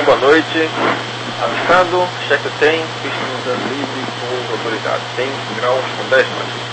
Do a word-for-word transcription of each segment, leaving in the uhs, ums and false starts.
boa noite. Avisado, cheque tem, pista no trânsito livre com autoridade. Tem graus com dez mais.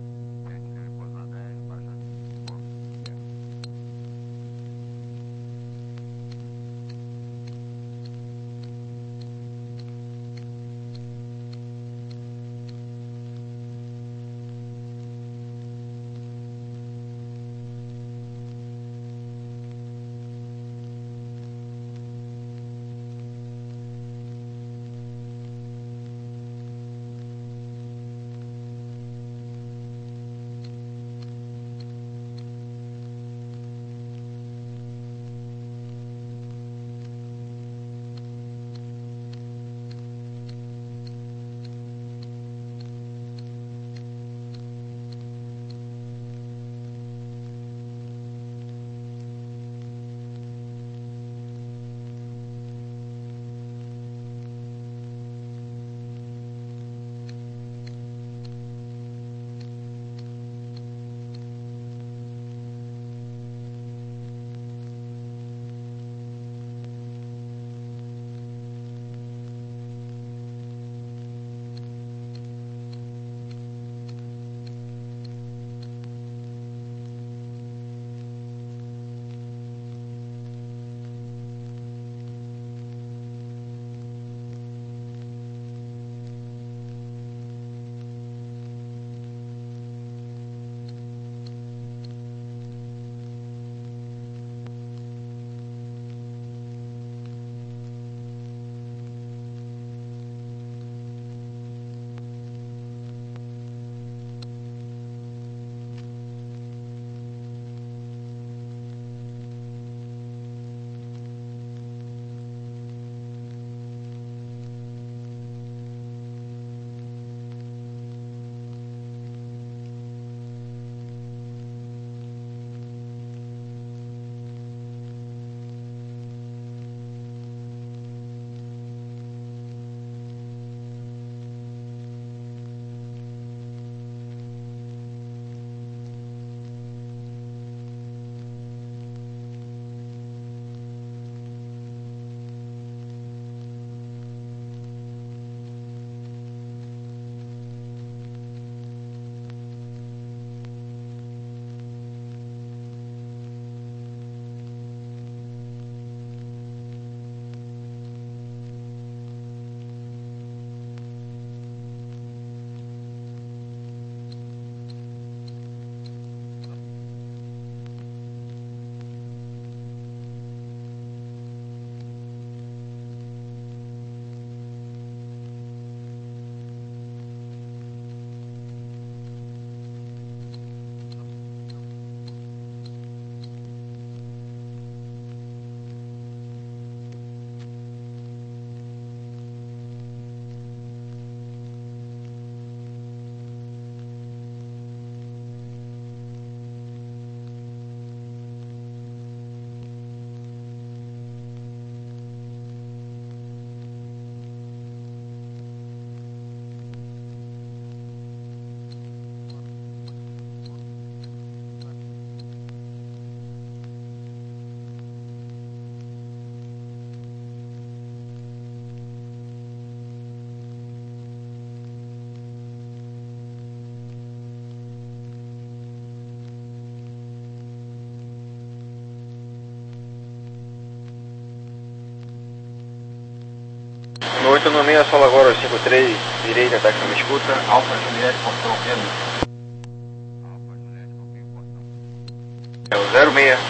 No oito nove seis, solo agora, cinco três, direita, táxi me escuta, Alfa Juliette, portão vendo. É o zero seis.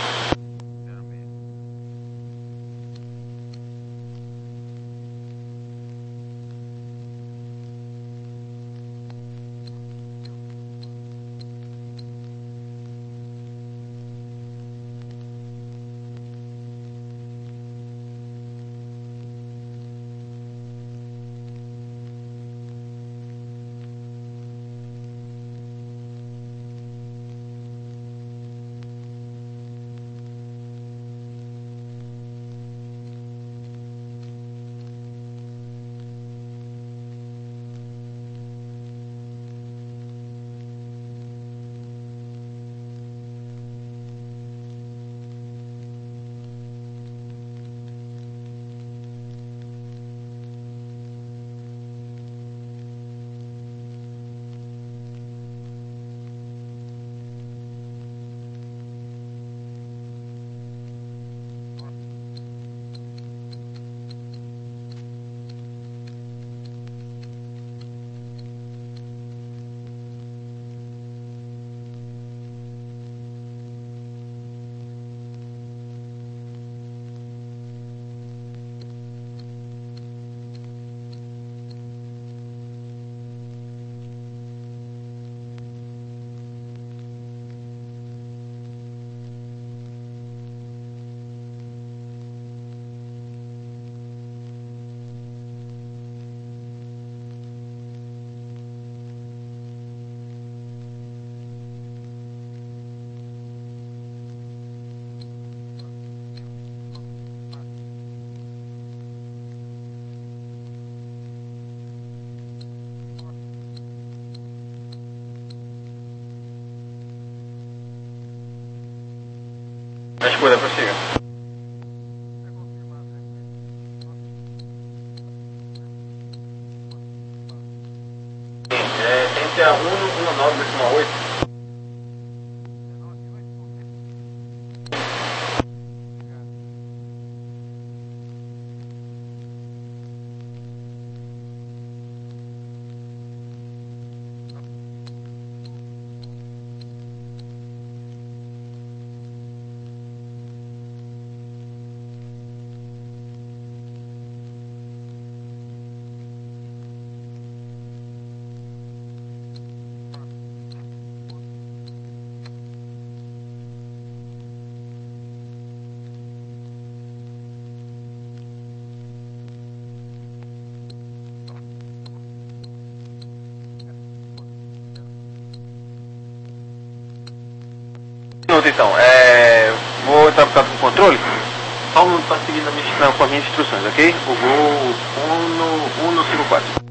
escuta, prossiga. Sim, é, tente a um nove décimo oito. Então, é, vou entrar por com o controle. Só um minuto para seguir na minha, não, com as minhas instruções, ok? O voo um no cinco quatro.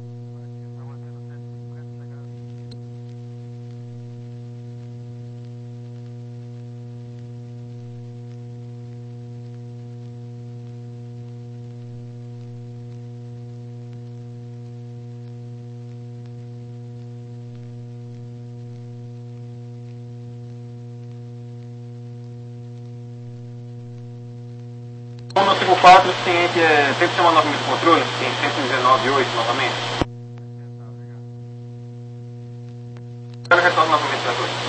um no cinco quatro, ciente, é, tenta chamar novamente o controle, tem cento e dezenove ponto oito novamente. Eu retorno novamente para dois.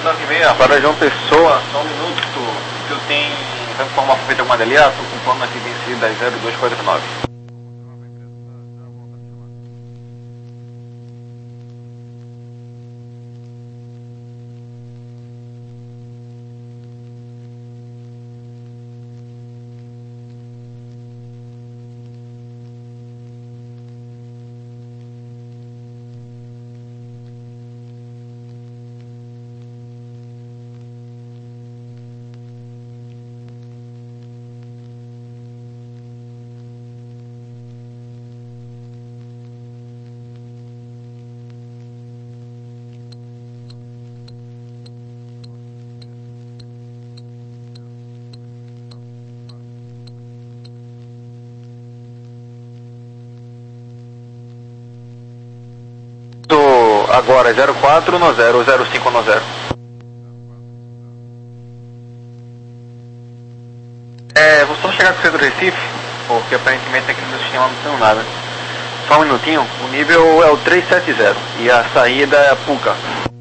oito nove seis, para João Pessoa, só um minuto, que eu tenho, vai informar para feita alguma dali, ah, tô com o plano aqui vencido das zero dois quatro nove. Agora zero quatro no zero, zero cinco no zero. É, vou só chegar com o centro do Recife, porque aparentemente aqui no meu sistema não tem nada. Só um minutinho, o nível é o trezentos e setenta e a saída é a Puca.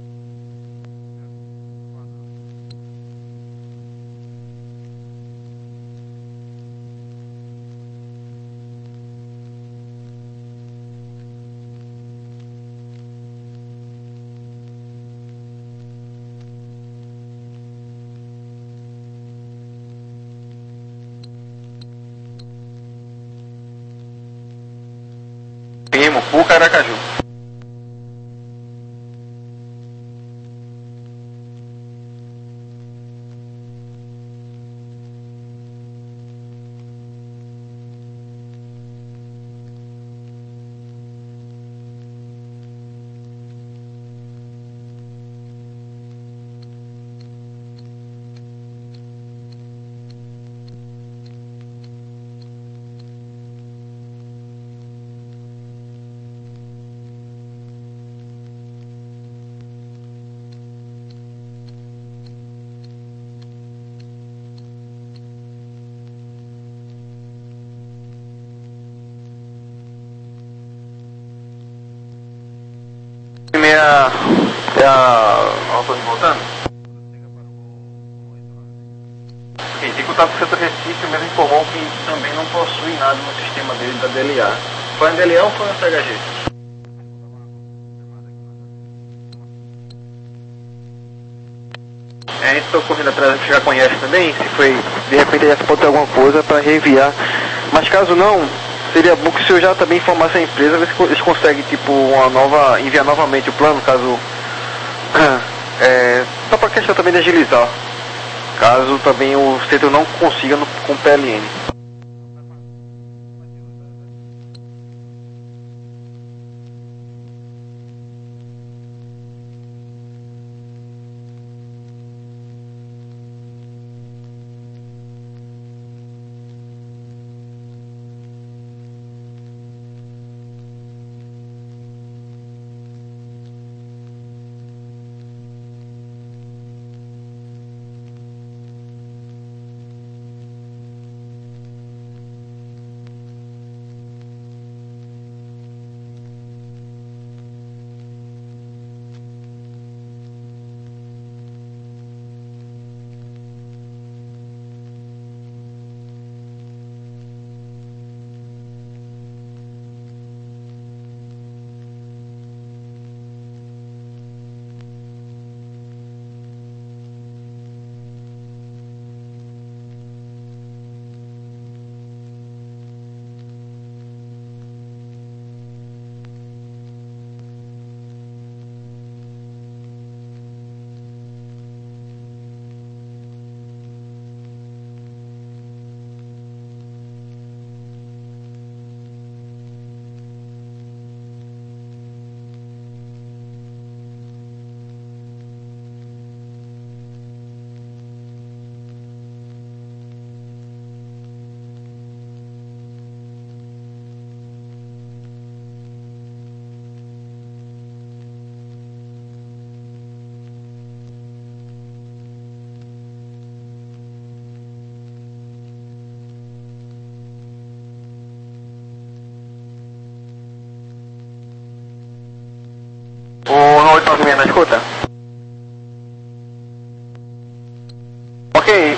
Primo, Puca, Aracaju. É a... é a... Ó, tô voltando. Ok, tem contato com o setor Recife, mas informou que também não possui nada no sistema dele da D L A. Foi na D L A ou foi na C H G? É, a gente tô correndo atrás, a gente já conhece também, se foi, de repente já pode ter alguma coisa para reenviar. Mas caso não, seria bom que o senhor já também informasse a empresa, ver se eles conseguem, tipo, uma nova, enviar novamente o plano, caso, é, só para questão também de agilizar, caso também o centro não consiga no, com o P L N. O oito nove seis na escuta?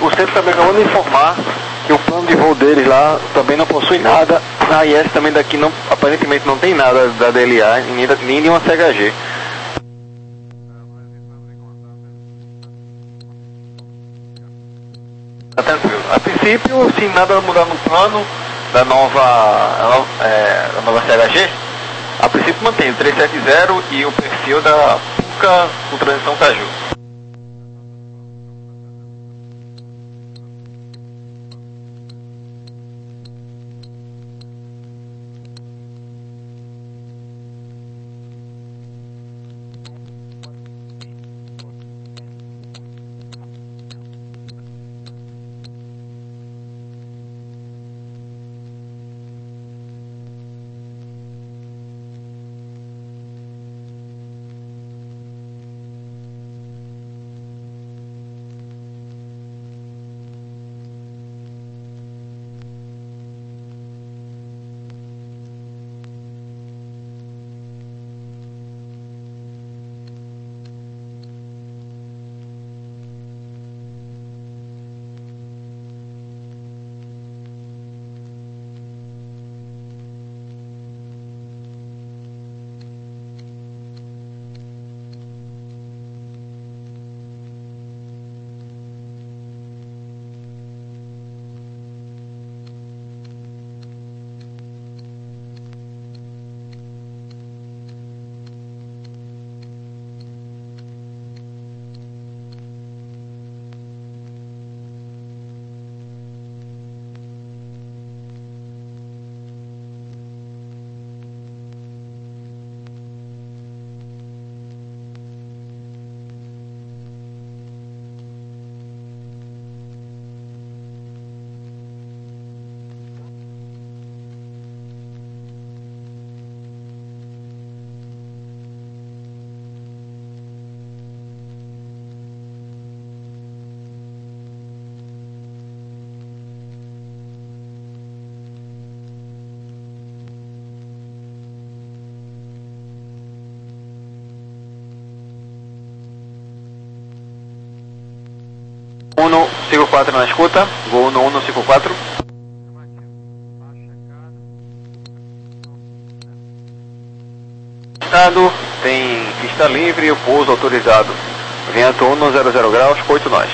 o centro também acabou de informar que o plano de voo deles lá também não possui nada. A A I S também daqui não, aparentemente não tem nada da D L A, nem, da, nem de uma C H G. Tá tranquilo. A princípio, se nada mudar no plano da nova, é, da nova C H G, a princípio mantém o trezentos e setenta e o perfil da Puca com transição Caju. um cinco quatro na escuta, voo no um cinco quatro. Estado, tem pista livre e o pouso autorizado. Vento um zero zero graus, oito nós.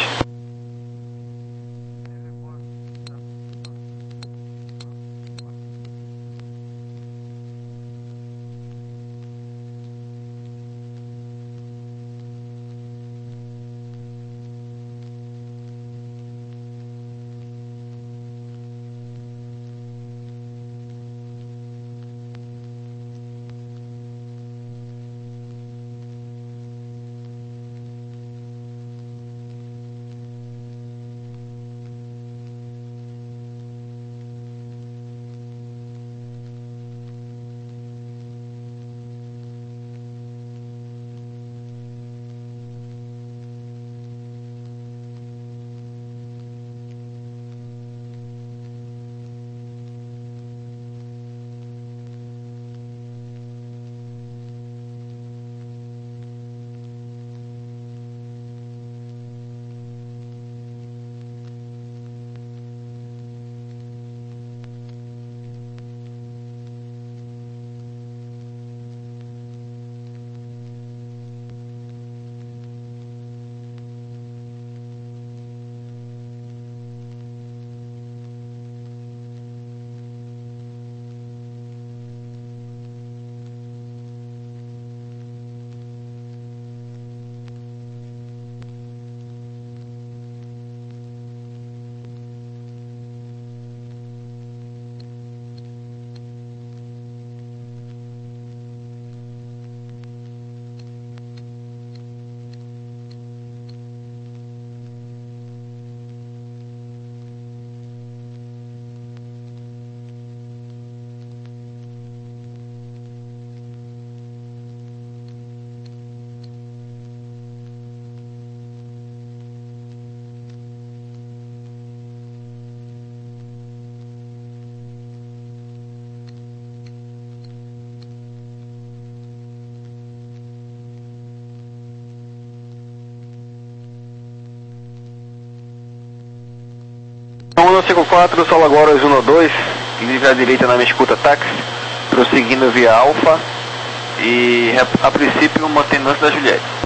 no cinco quatro, solo agora uno dois, livre à direita na minha escuta táxi, prosseguindo via Alfa e a princípio mantendo antes da Juliette.